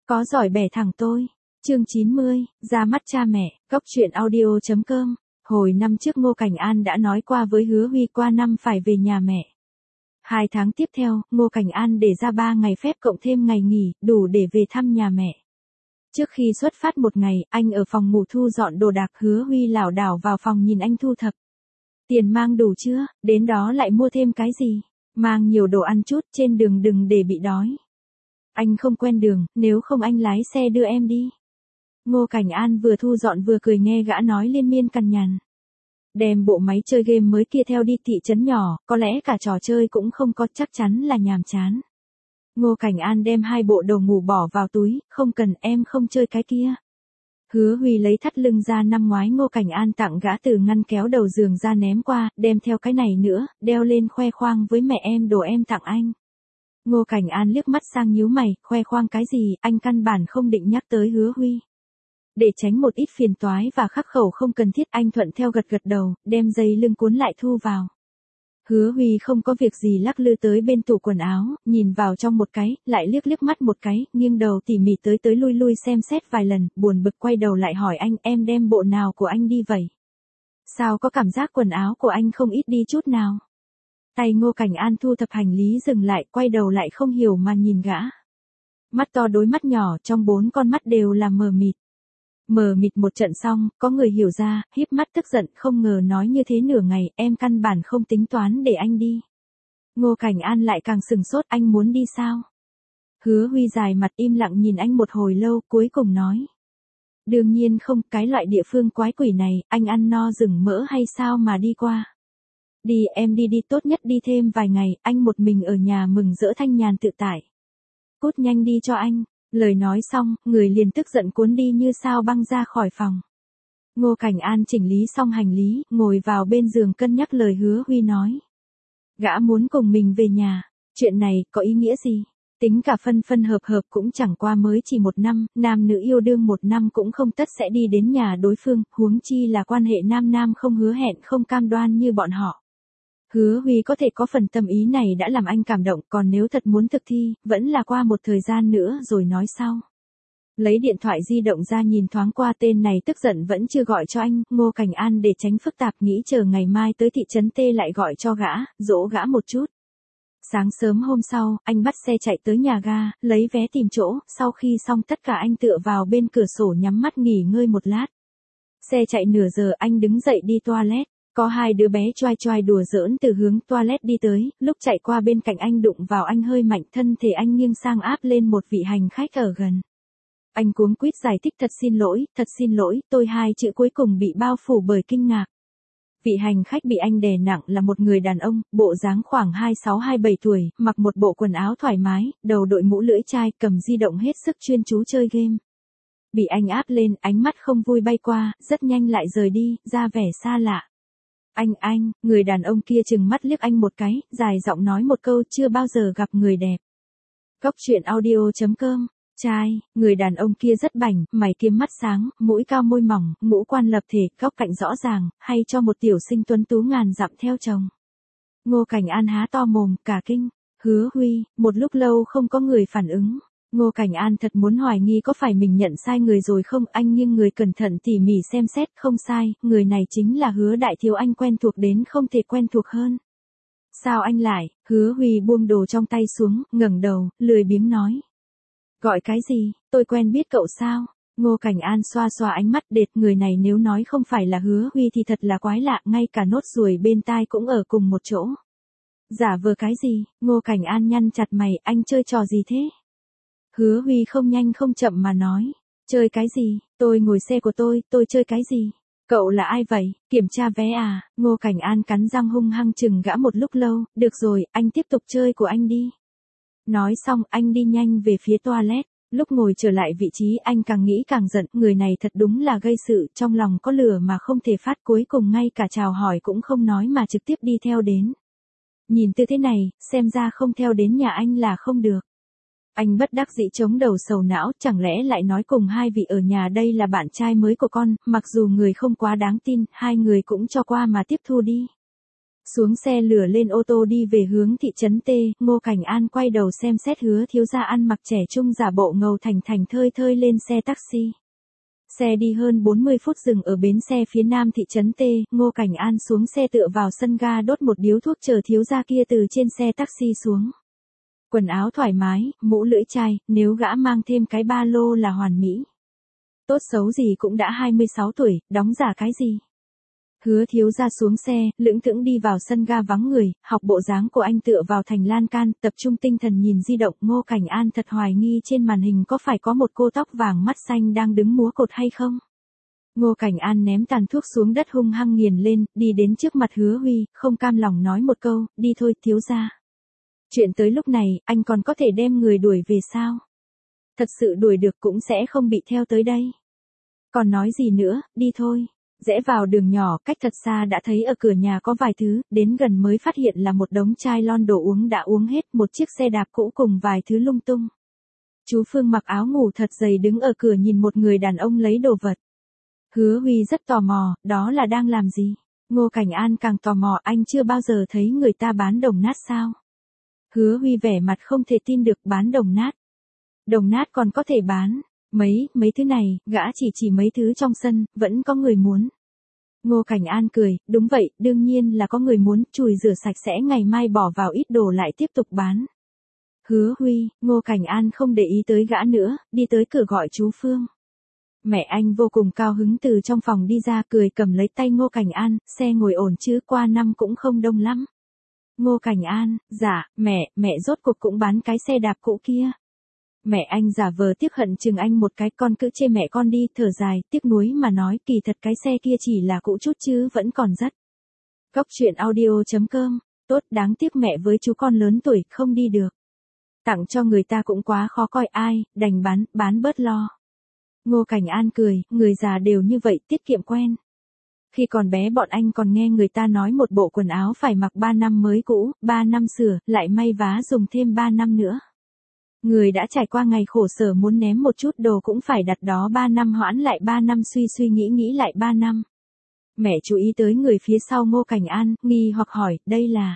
Có giỏi bẻ thẳng tôi. Chương 90, ra mắt cha mẹ, góc truyện audio.com. Hồi năm trước Ngô Cảnh An đã nói qua với Hứa Huy qua năm phải về nhà mẹ. 2 tháng tiếp theo, Ngô Cảnh An để ra 3 ngày phép cộng thêm ngày nghỉ, đủ để về thăm nhà mẹ. Trước khi xuất phát một ngày, anh ở phòng ngủ thu dọn đồ đạc, Hứa Huy lảo đảo vào phòng nhìn anh thu thập. Tiền mang đủ chưa, đến đó lại mua thêm cái gì? Mang nhiều đồ ăn chút, trên đường đừng để bị đói. Anh không quen đường, nếu không anh lái xe đưa em đi. Ngô Cảnh An vừa thu dọn vừa cười nghe gã nói liên miên cằn nhằn. Đem bộ máy chơi game mới kia theo đi thị trấn nhỏ, có lẽ cả trò chơi cũng không có, chắc chắn là nhàm chán. Ngô Cảnh An đem 2 bộ đồ ngủ bỏ vào túi, không cần, em không chơi cái kia. Hứa Huy lấy thắt lưng ra, năm ngoái Ngô Cảnh An tặng gã từ ngăn kéo đầu giường ra ném qua, đem theo cái này nữa, đeo lên khoe khoang với mẹ em đồ em tặng anh. Ngô Cảnh An liếc mắt sang nhíu mày, khoe khoang cái gì, anh căn bản không định nhắc tới Hứa Huy. Để tránh một ít phiền toái và khắc khẩu không cần thiết, anh thuận theo gật gật đầu, đem dây lưng cuốn lại thu vào. Hứa Huy không có việc gì lắc lư tới bên tủ quần áo, nhìn vào trong một cái, lại liếc mắt một cái, nghiêng đầu tỉ mỉ tới lui xem xét vài lần, buồn bực quay đầu lại hỏi anh, em đem bộ nào của anh đi vậy? Sao có cảm giác quần áo của anh không ít đi chút nào? Tay Ngô Cảnh An thu thập hành lý dừng lại, quay đầu lại không hiểu mà nhìn gã. Mắt to đối mắt nhỏ, trong 4 con mắt đều là mờ mịt. Mờ mịt một trận xong, có người hiểu ra, híp mắt tức giận, không ngờ nói như thế nửa ngày, em căn bản không tính toán để anh đi. Ngô Cảnh An lại càng sừng sốt, anh muốn đi sao? Hứa Huy dài mặt im lặng nhìn anh một hồi lâu, cuối cùng nói. Đương nhiên không, cái loại địa phương quái quỷ này, anh ăn no rừng mỡ hay sao mà đi qua? Đi, em đi tốt nhất đi thêm vài ngày, anh một mình ở nhà mừng rỡ thanh nhàn tự tại. Cút nhanh đi cho anh. Lời nói xong, người liền tức giận cuốn đi như sao băng ra khỏi phòng. Ngô Cảnh An chỉnh lý xong hành lý, ngồi vào bên giường cân nhắc lời Hứa Huy nói. Gã muốn cùng mình về nhà, chuyện này có ý nghĩa gì? Tính cả phân hợp cũng chẳng qua mới chỉ 1 năm, nam nữ yêu đương 1 năm cũng không tất sẽ đi đến nhà đối phương, huống chi là quan hệ nam không hứa hẹn không cam đoan như bọn họ. Hứa Huy có thể có phần tâm ý này đã làm anh cảm động, còn nếu thật muốn thực thi, vẫn là qua một thời gian nữa rồi nói sau. Lấy điện thoại di động ra nhìn thoáng qua, tên này tức giận vẫn chưa gọi cho anh, Ngô Cảnh An để tránh phức tạp nghĩ chờ ngày mai tới thị trấn T lại gọi cho gã, dỗ gã một chút. Sáng sớm hôm sau, anh bắt xe chạy tới nhà ga, lấy vé tìm chỗ, sau khi xong tất cả anh tựa vào bên cửa sổ nhắm mắt nghỉ ngơi một lát. Xe chạy nửa giờ anh đứng dậy đi toilet. Có 2 đứa bé choai đùa giỡn từ hướng toilet đi tới, lúc chạy qua bên cạnh anh đụng vào anh hơi mạnh, thân thể anh nghiêng sang áp lên một vị hành khách ở gần. Anh cuống quýt giải thích thật xin lỗi, tôi 2 chữ cuối cùng bị bao phủ bởi kinh ngạc. Vị hành khách bị anh đè nặng là một người đàn ông, bộ dáng khoảng 26-27 tuổi, mặc một bộ quần áo thoải mái, đầu đội mũ lưỡi chai, cầm di động hết sức chuyên chú chơi game. Bị anh áp lên, ánh mắt không vui bay qua, rất nhanh lại rời đi, ra vẻ xa lạ. Anh, người đàn ông kia chừng mắt liếc anh một cái, dài giọng nói một câu, chưa bao giờ gặp người đẹp. Góc truyện audio.com, trai, người đàn ông kia rất bảnh, mày kiếm mắt sáng, mũi cao môi mỏng, ngũ quan lập thể, góc cạnh rõ ràng, hay cho một tiểu sinh tuấn tú ngàn dặm theo chồng. Ngô Cảnh An há to mồm, cả kinh. Hứa Huy, một lúc lâu không có người phản ứng. Ngô Cảnh An thật muốn hoài nghi có phải mình nhận sai người rồi không, anh nghiêng người cẩn thận tỉ mỉ xem xét, không sai, người này chính là Hứa đại thiếu anh quen thuộc đến không thể quen thuộc hơn. Sao anh lại? Hứa Huy buông đồ trong tay xuống, ngẩng đầu, lười biếng nói. Gọi cái gì, tôi quen biết cậu sao? Ngô Cảnh An xoa ánh mắt đệt, người này nếu nói không phải là Hứa Huy thì thật là quái lạ, ngay cả nốt ruồi bên tai cũng ở cùng một chỗ. Giả vờ cái gì? Ngô Cảnh An nhăn chặt mày, anh chơi trò gì thế? Hứa Huy không nhanh không chậm mà nói. Chơi cái gì? Tôi ngồi xe của tôi chơi cái gì? Cậu là ai vậy? Kiểm tra vé à? Ngô Cảnh An cắn răng hung hăng chừng gã một lúc lâu, được rồi, anh tiếp tục chơi của anh đi. Nói xong, anh đi nhanh về phía toilet. Lúc ngồi trở lại vị trí anh càng nghĩ càng giận, người này thật đúng là gây sự, trong lòng có lửa mà không thể phát, cuối cùng ngay cả chào hỏi cũng không nói mà trực tiếp đi theo đến. Nhìn tư thế này, xem ra không theo đến nhà anh là không được. Anh bất đắc dĩ chống đầu sầu não, chẳng lẽ lại nói cùng 2 vị ở nhà đây là bạn trai mới của con, mặc dù người không quá đáng tin, 2 người cũng cho qua mà tiếp thu đi. Xuống xe lửa lên ô tô đi về hướng thị trấn T, Ngô Cảnh An quay đầu xem xét Hứa thiếu gia ăn mặc trẻ trung giả bộ ngầu thành thành thơi thơi lên xe taxi. Xe đi hơn 40 phút dừng ở bến xe phía nam thị trấn T, Ngô Cảnh An xuống xe tựa vào sân ga đốt một điếu thuốc chờ thiếu gia kia từ trên xe taxi xuống. Quần áo thoải mái, mũ lưỡi chai, nếu gã mang thêm cái ba lô là hoàn mỹ. Tốt xấu gì cũng đã 26 tuổi, đóng giả cái gì. Hứa thiếu gia xuống xe, lững thững đi vào sân ga vắng người, học bộ dáng của anh tựa vào thành lan can, tập trung tinh thần nhìn di động. Ngô Cảnh An thật hoài nghi trên màn hình có phải có một cô tóc vàng mắt xanh đang đứng múa cột hay không. Ngô Cảnh An ném tàn thuốc xuống đất hung hăng nghiền lên, đi đến trước mặt Hứa Huy, không cam lòng nói một câu, đi thôi thiếu gia. Chuyện tới lúc này, anh còn có thể đem người đuổi về sao? Thật sự đuổi được cũng sẽ không bị theo tới đây. Còn nói gì nữa, đi thôi. Rẽ vào đường nhỏ, cách thật xa đã thấy ở cửa nhà có vài thứ, đến gần mới phát hiện là một đống chai lon đồ uống đã uống hết, một chiếc xe đạp cũ cùng vài thứ lung tung. Chú Phương mặc áo ngủ thật dày đứng ở cửa nhìn một người đàn ông lấy đồ vật. Hứa Huy rất tò mò, đó là đang làm gì? Ngô Cảnh An càng tò mò, anh chưa bao giờ thấy người ta bán đồng nát sao? Hứa Huy vẻ mặt không thể tin được, bán đồng nát. Đồng nát còn có thể bán. Mấy thứ này, gã chỉ mấy thứ trong sân, vẫn có người muốn. Ngô Cảnh An cười, đúng vậy, đương nhiên là có người muốn, chùi rửa sạch sẽ ngày mai bỏ vào ít đồ lại tiếp tục bán. Hứa Huy, Ngô Cảnh An không để ý tới gã nữa, đi tới cửa gọi chú Phương. Mẹ anh vô cùng cao hứng từ trong phòng đi ra cười cầm lấy tay Ngô Cảnh An, xe ngồi ổn chứ qua năm cũng không đông lắm. Ngô Cảnh An, dạ, mẹ rốt cuộc cũng bán cái xe đạp cũ kia. Mẹ anh giả vờ tiếc hận chừng anh một cái, con cứ chê mẹ con đi, thở dài, tiếc nuối mà nói, kỳ thật cái xe kia chỉ là cũ chút chứ vẫn còn rất. Góc truyện audio.com, tốt, đáng tiếc mẹ với chú con lớn tuổi, không đi được. Tặng cho người ta cũng quá khó coi, ai, đành bán bớt lo. Ngô Cảnh An cười, người già đều như vậy, tiết kiệm quen. Khi còn bé bọn anh còn nghe người ta nói một bộ quần áo phải mặc 3 năm mới cũ, 3 năm sửa, lại may vá dùng thêm 3 năm nữa. Người đã trải qua ngày khổ sở muốn ném một chút đồ cũng phải đặt đó 3 năm hoãn lại 3 năm suy nghĩ lại 3 năm. Mẹ chú ý tới người phía sau Ngô Cảnh An, nghi hoặc hỏi, đây là...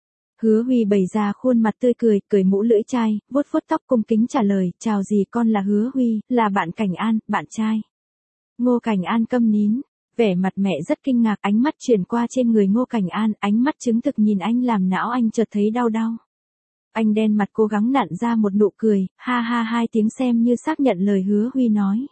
Hứa Huy bày ra khuôn mặt tươi cười, cười mũ lưỡi chai, vuốt tóc cung kính trả lời, chào dì, con là Hứa Huy, là bạn Cảnh An, bạn trai. Ngô Cảnh An câm nín, vẻ mặt mẹ rất kinh ngạc, ánh mắt chuyển qua trên người Ngô Cảnh An, ánh mắt chứng thực nhìn anh làm não anh chợt thấy đau. Anh đen mặt cố gắng nặn ra một nụ cười, ha ha hai tiếng xem như xác nhận lời Hứa Huy nói.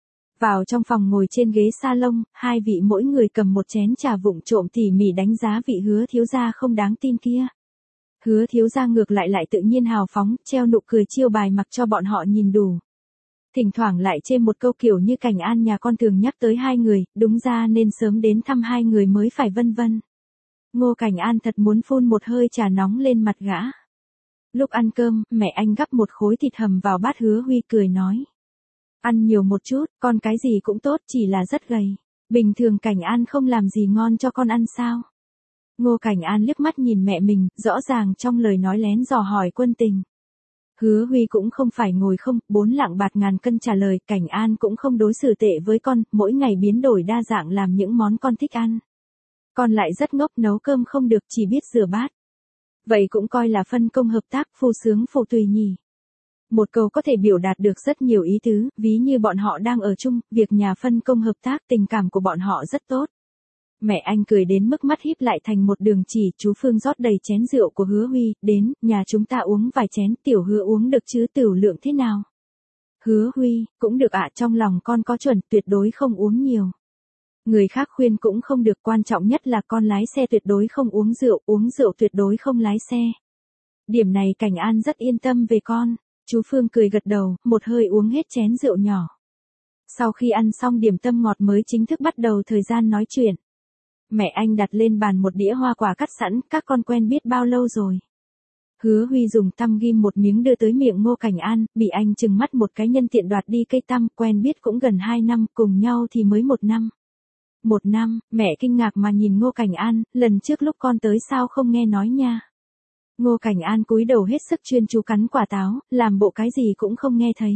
Vào trong phòng ngồi trên ghế salon, hai vị mỗi người cầm một chén trà vụng trộm tỉ mỉ đánh giá vị Hứa thiếu gia không đáng tin kia. Hứa thiếu gia ngược lại tự nhiên hào phóng, treo nụ cười chiêu bài mặc cho bọn họ nhìn đủ. Thỉnh thoảng lại chê một câu kiểu như Cảnh An nhà con thường nhắc tới hai người, đúng ra nên sớm đến thăm hai người mới phải vân vân. Ngô Cảnh An thật muốn phun một hơi trà nóng lên mặt gã. Lúc ăn cơm, mẹ anh gắp một khối thịt hầm vào bát, Hứa Huy cười nói. Ăn nhiều một chút, con cái gì cũng tốt, chỉ là rất gầy. Bình thường Cảnh An không làm gì ngon cho con ăn sao? Ngô Cảnh An liếc mắt nhìn mẹ mình, rõ ràng trong lời nói lén dò hỏi quân tình. Hứa Huy cũng không phải ngồi không, 4 lạng bạc ngàn cân trả lời, Cảnh An cũng không đối xử tệ với con, mỗi ngày biến đổi đa dạng làm những món con thích ăn. Con lại rất ngốc, nấu cơm không được, chỉ biết rửa bát. Vậy cũng coi là phân công hợp tác, phu sướng phụ tùy nhỉ. Một câu có thể biểu đạt được rất nhiều ý tứ, ví như bọn họ đang ở chung, việc nhà phân công hợp tác, tình cảm của bọn họ rất tốt. Mẹ anh cười đến mức mắt híp lại thành một đường chỉ, chú Phương rót đầy chén rượu của Hứa Huy, đến, nhà chúng ta uống vài chén, tiểu Hứa uống được chứ, tiểu lượng thế nào? Hứa Huy, cũng được ạ, trong lòng con có chuẩn, tuyệt đối không uống nhiều. Người khác khuyên cũng không được, quan trọng nhất là con lái xe tuyệt đối không uống rượu tuyệt đối không lái xe. Điểm này Cảnh An rất yên tâm về con. Chú Phương cười gật đầu, một hơi uống hết chén rượu nhỏ. Sau khi ăn xong điểm tâm ngọt mới chính thức bắt đầu thời gian nói chuyện. Mẹ anh đặt lên bàn một đĩa hoa quả cắt sẵn, các con quen biết bao lâu rồi? Hứa Huy dùng tăm ghim một miếng đưa tới miệng Ngô Cảnh An, bị anh trừng mắt một cái nhân tiện đoạt đi cây tăm, quen biết cũng gần 2 năm, cùng nhau thì mới 1 năm. 1 năm, mẹ kinh ngạc mà nhìn Ngô Cảnh An, lần trước lúc con tới sao không nghe nói nha. Ngô Cảnh An cúi đầu hết sức chuyên chú cắn quả táo, làm bộ cái gì cũng không nghe thấy.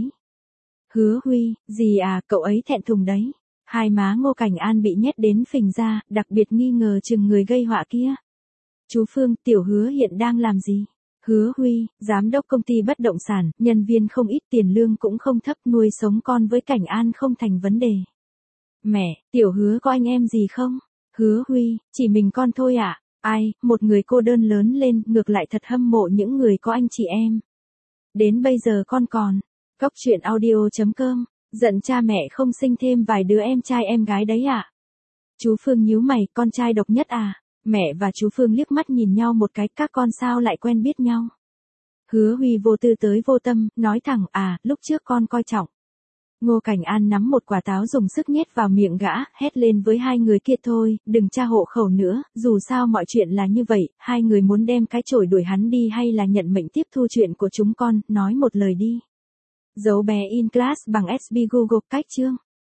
Hứa Huy, gì à, cậu ấy thẹn thùng đấy. Hai má Ngô Cảnh An bị nhét đến phình ra, đặc biệt nghi ngờ chừng người gây họa kia. Chú Phương, tiểu Hứa hiện đang làm gì? Hứa Huy, giám đốc công ty bất động sản, nhân viên không ít, tiền lương cũng không thấp, nuôi sống con với Cảnh An không thành vấn đề. Mẹ, tiểu Hứa có anh em gì không? Hứa Huy, chỉ mình con thôi ạ. Ai, một người cô đơn lớn lên, ngược lại thật hâm mộ những người có anh chị em. Đến bây giờ con còn. Góc chuyện audio.com, giận cha mẹ không sinh thêm vài đứa em trai em gái đấy ạ. Chú Phương nhíu mày, con trai độc nhất à? Mẹ và chú Phương liếc mắt nhìn nhau một cái, các con sao lại quen biết nhau? Hứa Huy vô tư tới vô tâm, nói thẳng, lúc trước con coi trọng. Ngô Cảnh An nắm một quả táo dùng sức nhét vào miệng gã, hét lên với hai người kia, thôi, đừng tra hộ khẩu nữa, dù sao mọi chuyện là như vậy, hai người muốn đem cái chổi đuổi hắn đi hay là nhận mệnh tiếp thu chuyện của chúng con, nói một lời đi. Dấu bé in class bằng SB Google, cách chương.